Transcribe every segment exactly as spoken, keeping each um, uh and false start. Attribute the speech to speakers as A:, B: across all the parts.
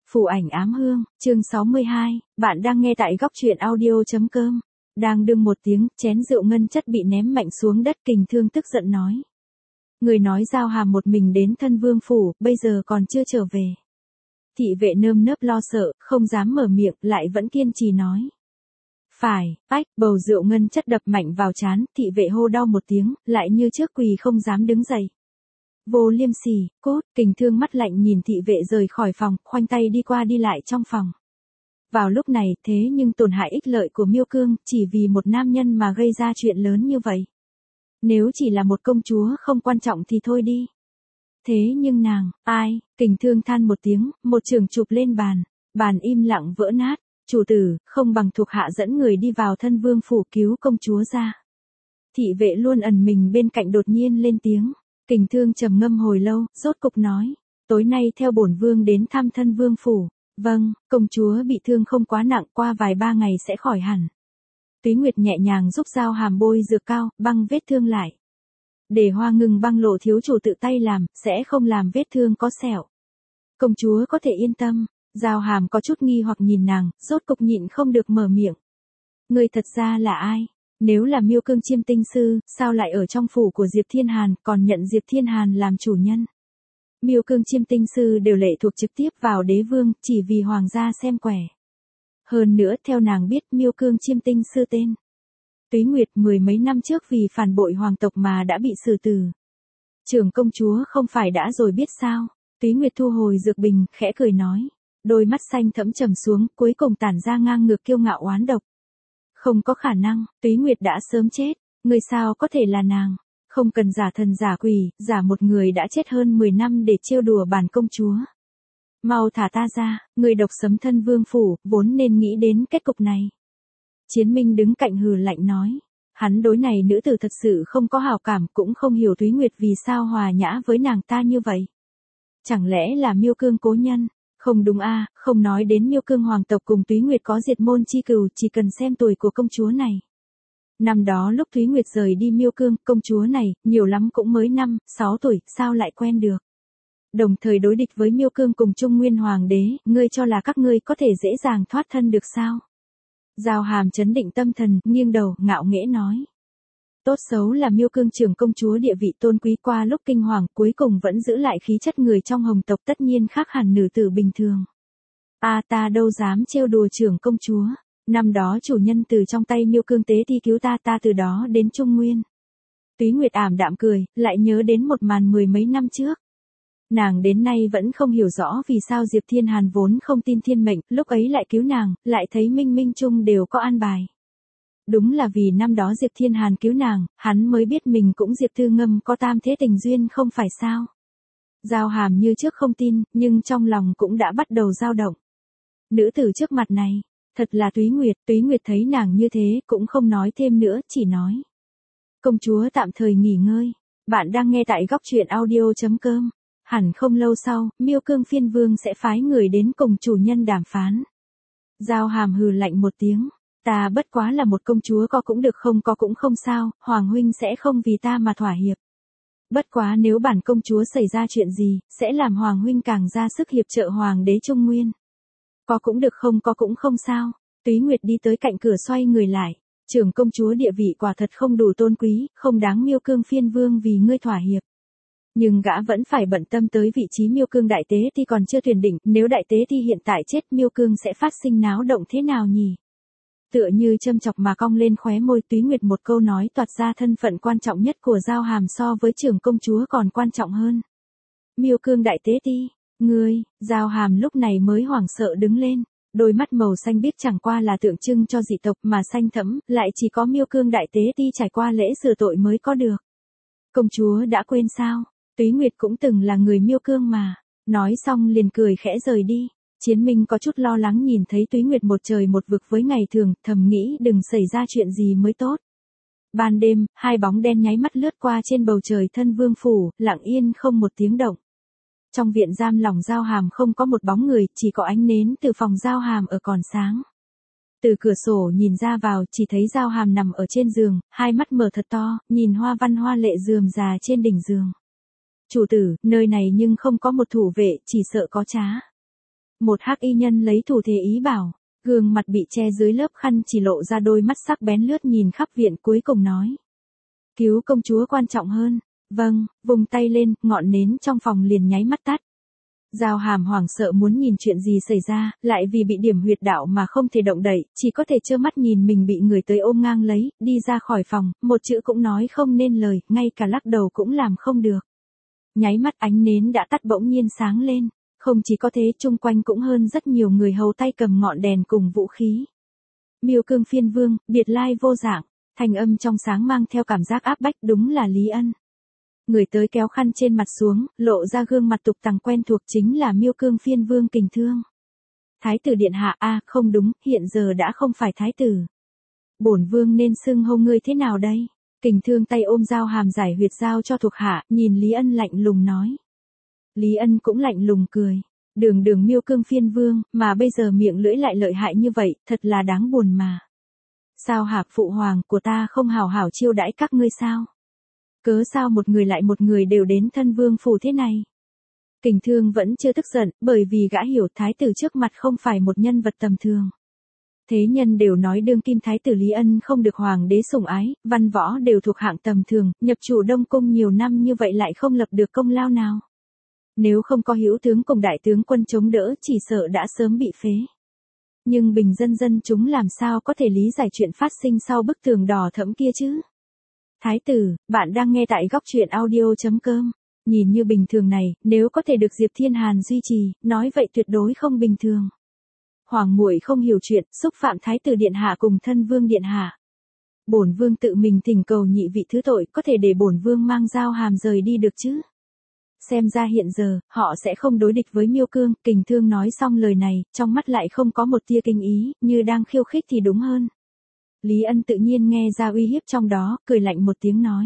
A: Phù ảnh ám hương, chương sáu mươi hai, bạn đang nghe tại góc truyện audio.com. Đang đương một tiếng, chén rượu ngân chất bị ném mạnh xuống đất. Kình Thương tức giận nói. Người nói Giao Hàm một mình đến thân vương phủ, bây giờ còn chưa trở về. Thị vệ nơm nớp lo sợ, không dám mở miệng, lại vẫn kiên trì nói. Phải, ách, bầu rượu ngân chất đập mạnh vào trán, thị vệ hô đau một tiếng, lại như trước quỳ không dám đứng dậy. Vô liêm sỉ, cốt. Kình Thương mắt lạnh nhìn thị vệ rời khỏi phòng, khoanh tay đi qua đi lại trong phòng. Vào lúc này, thế nhưng tổn hại ích lợi của Miêu Cương, chỉ vì một nam nhân mà gây ra chuyện lớn như vậy. Nếu chỉ là một công chúa không quan trọng thì thôi đi. Thế nhưng nàng, ai? Kình Thương than một tiếng, một trường chụp lên bàn, bàn im lặng vỡ nát. Chủ tử, không bằng thuộc hạ dẫn người đi vào thân vương phủ cứu công chúa ra. Thị vệ luôn ẩn mình bên cạnh đột nhiên lên tiếng. Kình Thương trầm ngâm hồi lâu, rốt cục nói, tối nay theo bổn vương đến thăm thân vương phủ. Vâng, công chúa bị thương không quá nặng, qua vài ba ngày sẽ khỏi hẳn. Túy Nguyệt nhẹ nhàng giúp Giao Hàm bôi dược cao, băng vết thương lại. Để hoa ngừng băng lộ thiếu chủ tự tay làm, sẽ không làm vết thương có sẹo. Công chúa có thể yên tâm. Giao Hàm có chút nghi hoặc nhìn nàng, rốt cục nhịn không được mở miệng. Người thật ra là ai? Nếu là Miêu Cương Chiêm Tinh Sư, sao lại ở trong phủ của Diệp Thiên Hàn, còn nhận Diệp Thiên Hàn làm chủ nhân? Miêu Cương Chiêm Tinh Sư đều lệ thuộc trực tiếp vào đế vương, chỉ vì hoàng gia xem quẻ. Hơn nữa, theo nàng biết Miêu Cương Chiêm Tinh Sư tên Túy Nguyệt mười mấy năm trước vì phản bội hoàng tộc mà đã bị xử tử. Trưởng công chúa không phải đã rồi biết sao? Túy Nguyệt thu hồi dược bình, khẽ cười nói. Đôi mắt xanh thẫm trầm xuống, cuối cùng tản ra ngang ngược kiêu ngạo oán độc. Không có khả năng, Túy Nguyệt đã sớm chết, người sao có thể là nàng, không cần giả thần giả quỷ, giả một người đã chết hơn mười năm để trêu đùa bản công chúa. Mau thả ta ra, người độc sấm thân vương phủ, vốn nên nghĩ đến kết cục này. Chiến Minh đứng cạnh hừ lạnh nói, hắn đối này nữ tử thật sự không có hảo cảm, cũng không hiểu Túy Nguyệt vì sao hòa nhã với nàng ta như vậy. Chẳng lẽ là Miêu Cương cố nhân? Không đúng a, à, không nói đến Miêu Cương hoàng tộc cùng Túy Nguyệt có diệt môn chi cừu, chỉ cần xem tuổi của công chúa này. Năm đó lúc Túy Nguyệt rời đi Miêu Cương, công chúa này, nhiều lắm cũng mới năm, sáu tuổi, sao lại quen được. Đồng thời đối địch với Miêu Cương cùng Trung Nguyên hoàng đế, ngươi cho là các ngươi có thể dễ dàng thoát thân được sao? Giao Hàm trấn định tâm thần, nghiêng đầu, ngạo nghễ nói. Tốt xấu là Miêu Cương trưởng công chúa địa vị tôn quý qua lúc kinh hoàng, cuối cùng vẫn giữ lại khí chất người trong hồng tộc, tất nhiên khác hẳn nữ tử bình thường. A à, ta đâu dám trêu đùa trưởng công chúa, năm đó chủ nhân từ trong tay Miêu Cương tế thi cứu ta, ta từ đó đến Trung Nguyên. Túy Nguyệt ảm đạm cười, lại nhớ đến một màn mười mấy năm trước. Nàng đến nay vẫn không hiểu rõ vì sao Diệp Thiên Hàn vốn không tin thiên mệnh, lúc ấy lại cứu nàng, lại thấy Minh Minh Trung đều có an bài. Đúng là vì năm đó Diệp Thiên Hàn cứu nàng, hắn mới biết mình cũng Diệp Thư Ngâm có tam thế tình duyên không phải sao. Giao Hàm như trước không tin, nhưng trong lòng cũng đã bắt đầu dao động. Nữ tử trước mặt này, thật là Túy Nguyệt, Túy Nguyệt thấy nàng như thế, cũng không nói thêm nữa, chỉ nói. Công chúa tạm thời nghỉ ngơi, bạn đang nghe tại góc truyện audio.com. Hẳn không lâu sau, Miêu Cương phiên vương sẽ phái người đến cùng chủ nhân đàm phán. Giao Hàm hừ lạnh một tiếng. Ta bất quá là một công chúa, có cũng được không có cũng không sao, Hoàng huynh sẽ không vì ta mà thỏa hiệp. Bất quá nếu bản công chúa xảy ra chuyện gì, sẽ làm Hoàng huynh càng ra sức hiệp trợ Hoàng đế Trung Nguyên. Có cũng được không có cũng không sao. Túy Nguyệt đi tới cạnh cửa xoay người lại. Trưởng công chúa địa vị quả thật không đủ tôn quý, không đáng Miêu Cương phiên vương vì ngươi thỏa hiệp. Nhưng gã vẫn phải bận tâm tới vị trí Miêu Cương đại tế thì còn chưa tuyển định, nếu đại tế thì hiện tại chết, Miêu Cương sẽ phát sinh náo động thế nào nhỉ? Tựa như châm chọc mà cong lên khóe môi, Túy Nguyệt một câu nói toạt ra thân phận quan trọng nhất của Giao Hàm so với trưởng công chúa còn quan trọng hơn. Miêu Cương đại tế ti, ngươi, Giao Hàm lúc này mới hoảng sợ đứng lên, đôi mắt màu xanh biếc chẳng qua là tượng trưng cho dị tộc mà xanh thẫm, lại chỉ có Miêu Cương đại tế ti trải qua lễ sửa tội mới có được. Công chúa đã quên sao? Túy Nguyệt cũng từng là người Miêu Cương mà. Nói xong liền cười khẽ rời đi. Chiến Minh có chút lo lắng nhìn thấy Túy Nguyệt một trời một vực với ngày thường, thầm nghĩ đừng xảy ra chuyện gì mới tốt. Ban đêm, hai bóng đen nháy mắt lướt qua trên bầu trời thân vương phủ, lặng yên không một tiếng động. Trong viện giam lỏng Giao Hàm không có một bóng người, chỉ có ánh nến từ phòng Giao Hàm ở còn sáng. Từ cửa sổ nhìn ra vào, chỉ thấy Giao Hàm nằm ở trên giường, hai mắt mở thật to, nhìn hoa văn hoa lệ rườm rà trên đỉnh giường. Chủ tử, nơi này nhưng không có một thủ vệ, chỉ sợ có trá. Một hắc y nhân lấy thủ thế ý bảo, gương mặt bị che dưới lớp khăn chỉ lộ ra đôi mắt sắc bén lướt nhìn khắp viện cuối cùng nói. Cứu công chúa quan trọng hơn. Vâng, vùng tay lên, ngọn nến trong phòng liền nháy mắt tắt. Giao Hàm hoảng sợ muốn nhìn chuyện gì xảy ra, lại vì bị điểm huyệt đạo mà không thể động đậy, chỉ có thể trơ mắt nhìn mình bị người tới ôm ngang lấy, đi ra khỏi phòng, một chữ cũng nói không nên lời, ngay cả lắc đầu cũng làm không được. Nháy mắt ánh nến đã tắt bỗng nhiên sáng lên, không chỉ có thế chung quanh cũng hơn rất nhiều người hầu tay cầm ngọn đèn cùng vũ khí. Miêu Cương Phiên Vương, biệt lai vô dạng, thanh âm trong sáng mang theo cảm giác áp bách đúng là Lý Ân. Người tới kéo khăn trên mặt xuống, lộ ra gương mặt tục tằng quen thuộc chính là Miêu Cương Phiên Vương Kình Thương. Thái tử điện hạ a, à, không đúng, hiện giờ đã không phải thái tử. Bổn vương nên xưng hô ngươi thế nào đây? Kình Thương tay ôm Giao Hàm giải huyệt giao cho thuộc hạ, nhìn Lý Ân lạnh lùng nói. Lý Ân cũng lạnh lùng cười. Đường đường Miêu Cương Phiên Vương, mà bây giờ miệng lưỡi lại lợi hại như vậy, thật là đáng buồn mà. Sao hạc phụ hoàng của ta không hào hảo chiêu đãi các ngươi sao? Cớ sao một người lại một người đều đến thân vương phủ thế này? Kình Thương vẫn chưa tức giận, bởi vì gã hiểu thái tử trước mặt không phải một nhân vật tầm thường. Thế nhân đều nói đương kim thái tử Lý Ân không được hoàng đế sủng ái, văn võ đều thuộc hạng tầm thường, nhập chủ Đông Cung nhiều năm như vậy lại không lập được công lao nào. Nếu không có hữu tướng cùng đại tướng quân chống đỡ chỉ sợ đã sớm bị phế. Nhưng bình dân dân chúng làm sao có thể lý giải chuyện phát sinh sau bức tường đỏ thẫm kia chứ? Thái tử, bạn đang nghe tại góc truyện audio chấm com. Nhìn như bình thường này, nếu có thể được Diệp Thiên Hàn duy trì, nói vậy tuyệt đối không bình thường. Hoàng muội không hiểu chuyện, xúc phạm thái tử điện hạ cùng thân vương điện hạ. Bổn vương tự mình thỉnh cầu nhị vị thứ tội, có thể để bổn vương mang Giao Hàm rời đi được chứ? Xem ra hiện giờ, họ sẽ không đối địch với Miêu Cương. Kình Thương nói xong lời này, trong mắt lại không có một tia kinh ý, như đang khiêu khích thì đúng hơn. Lý Ân tự nhiên nghe ra uy hiếp trong đó, cười lạnh một tiếng nói.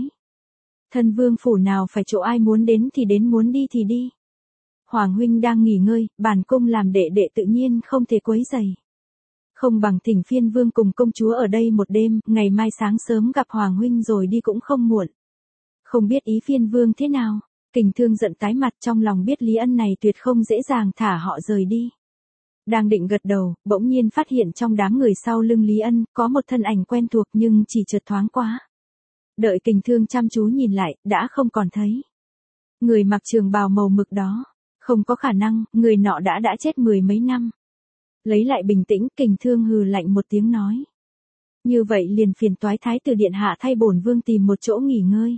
A: Thân vương phủ nào phải chỗ ai muốn đến thì đến, muốn đi thì đi. Hoàng huynh đang nghỉ ngơi, bản cung làm đệ đệ tự nhiên không thể quấy rầy. Không bằng thỉnh Phiên Vương cùng công chúa ở đây một đêm, ngày mai sáng sớm gặp Hoàng huynh rồi đi cũng không muộn. Không biết ý Phiên Vương thế nào? Kình Thương giận tái mặt, trong lòng biết Lý Ân này tuyệt không dễ dàng thả họ rời đi. Đang định gật đầu, bỗng nhiên phát hiện trong đám người sau lưng Lý Ân, có một thân ảnh quen thuộc nhưng chỉ chợt thoáng qua. Đợi Kình Thương chăm chú nhìn lại, đã không còn thấy. Người mặc trường bào màu mực đó. Không có khả năng, người nọ đã đã chết mười mấy năm. Lấy lại bình tĩnh, Kình Thương hừ lạnh một tiếng nói. Như vậy liền phiền toái thái tử điện hạ thay bổn vương tìm một chỗ nghỉ ngơi.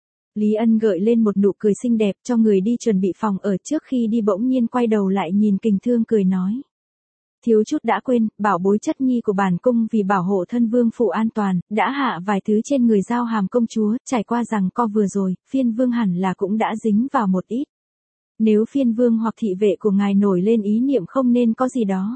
A: Lý Ân gợi lên một nụ cười xinh đẹp cho người đi chuẩn bị phòng ở, trước khi đi bỗng nhiên quay đầu lại nhìn Kình Thương cười nói. Thiếu chút đã quên, bảo bối chất nhi của bản cung vì bảo hộ thân vương phủ an toàn, đã hạ vài thứ trên người Giao Hàm công chúa, trải qua rằng co vừa rồi, Phiên Vương hẳn là cũng đã dính vào một ít. Nếu Phiên Vương hoặc thị vệ của ngài nổi lên ý niệm không nên có gì đó.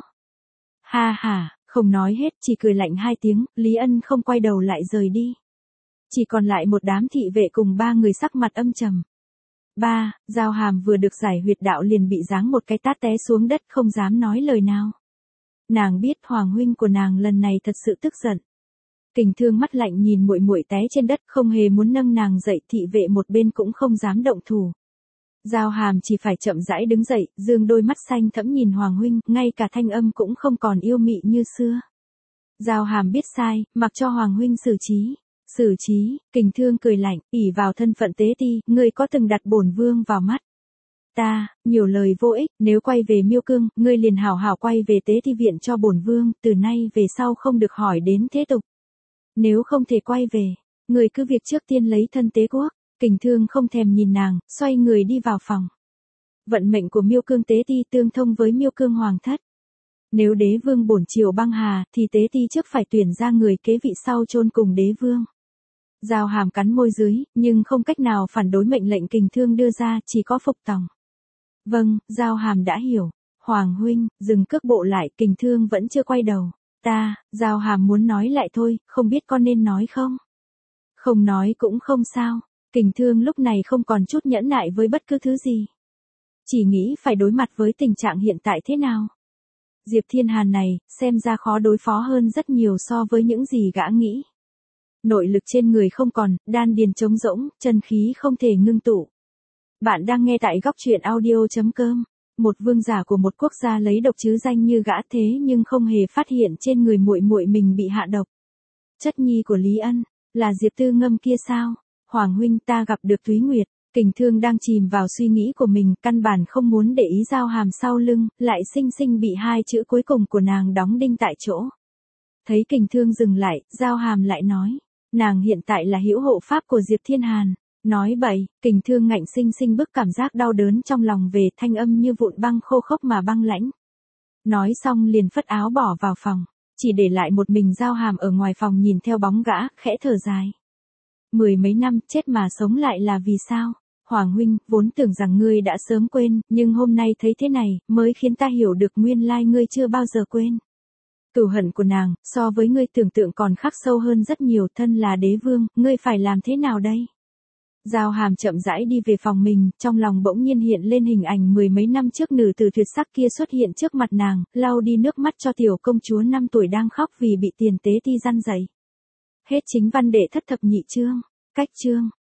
A: Ha ha, không nói hết, chỉ cười lạnh hai tiếng, Lý Ân không quay đầu lại rời đi. Chỉ còn lại một đám thị vệ cùng ba người sắc mặt âm trầm. Ba, Giao Hàm vừa được giải huyệt đạo liền bị giáng một cái tát té xuống đất, không dám nói lời nào. Nàng biết hoàng huynh của nàng lần này thật sự tức giận. Kình Thương mắt lạnh nhìn muội muội té trên đất, không hề muốn nâng nàng dậy, thị vệ một bên cũng không dám động thủ. Giao Hàm chỉ phải chậm rãi đứng dậy, dương đôi mắt xanh thẫm nhìn hoàng huynh, ngay cả thanh âm cũng không còn yêu mị như xưa. Giao Hàm biết sai, mặc cho hoàng huynh xử trí. Xử trí, Kình Thương cười lạnh, ỷ vào thân phận tế ti, ngươi có từng đặt bổn vương vào mắt? Ta, nhiều lời vô ích, nếu quay về Miêu Cương, ngươi liền hảo hảo quay về tế ti viện cho bổn vương, từ nay về sau không được hỏi đến thế tục. Nếu không thể quay về, ngươi cứ việc trước tiên lấy thân tế quốc. Kình Thương không thèm nhìn nàng, xoay người đi vào phòng. Vận mệnh của Miêu Cương tế ti tương thông với Miêu Cương hoàng thất. Nếu đế vương bổn triều băng hà, thì tế ti trước phải tuyển ra người kế vị sau chôn cùng đế vương. Giao Hàm cắn môi dưới, nhưng không cách nào phản đối mệnh lệnh Kình Thương đưa ra, chỉ có phục tòng. Vâng, Giao Hàm đã hiểu. Hoàng huynh, dừng cước bộ lại, Kình Thương vẫn chưa quay đầu. Ta, Giao Hàm muốn nói lại thôi, không biết con nên nói không? Không nói cũng không sao. Kình Thương lúc này không còn chút nhẫn nại với bất cứ thứ gì. Chỉ nghĩ phải đối mặt với tình trạng hiện tại thế nào. Diệp Thiên Hàn này, xem ra khó đối phó hơn rất nhiều so với những gì gã nghĩ. Nội lực trên người không còn, đan điền trống rỗng, chân khí không thể ngưng tụ. Bạn đang nghe tại góc truyện audio chấm com. Một vương giả của một quốc gia lấy độc chứ danh như gã thế nhưng không hề phát hiện trên người muội muội mình bị hạ độc. Chất nhi của Lý Ân, là Diệp Tư Ngâm kia sao? Hoàng huynh, ta gặp được Thúy Nguyệt. Kình Thương đang chìm vào suy nghĩ của mình, căn bản không muốn để ý Giao Hàm sau lưng, lại xinh xinh bị hai chữ cuối cùng của nàng đóng đinh tại chỗ. Thấy Kình Thương dừng lại, Giao Hàm lại nói, nàng hiện tại là hữu hộ pháp của Diệp Thiên Hàn. Nói bậy, Kình Thương ngạnh sinh sinh bức cảm giác đau đớn trong lòng về, thanh âm như vụn băng khô khốc mà băng lãnh. Nói xong liền phất áo bỏ vào phòng, chỉ để lại một mình Giao Hàm ở ngoài phòng nhìn theo bóng gã, khẽ thở dài. Mười mấy năm chết mà sống lại là vì sao? Hoàng huynh, vốn tưởng rằng ngươi đã sớm quên, nhưng hôm nay thấy thế này, mới khiến ta hiểu được nguyên lai ngươi chưa bao giờ quên. Cửu hận của nàng, so với ngươi tưởng tượng còn khắc sâu hơn rất nhiều, thân là đế vương, ngươi phải làm thế nào đây? Giao Hàm chậm rãi đi về phòng mình, trong lòng bỗng nhiên hiện lên hình ảnh mười mấy năm trước nữ tử tuyệt sắc kia xuất hiện trước mặt nàng, lau đi nước mắt cho tiểu công chúa năm tuổi đang khóc vì bị tiền tế ti răn dày. Hết chính văn đệ thất thập nhị chương, cách chương.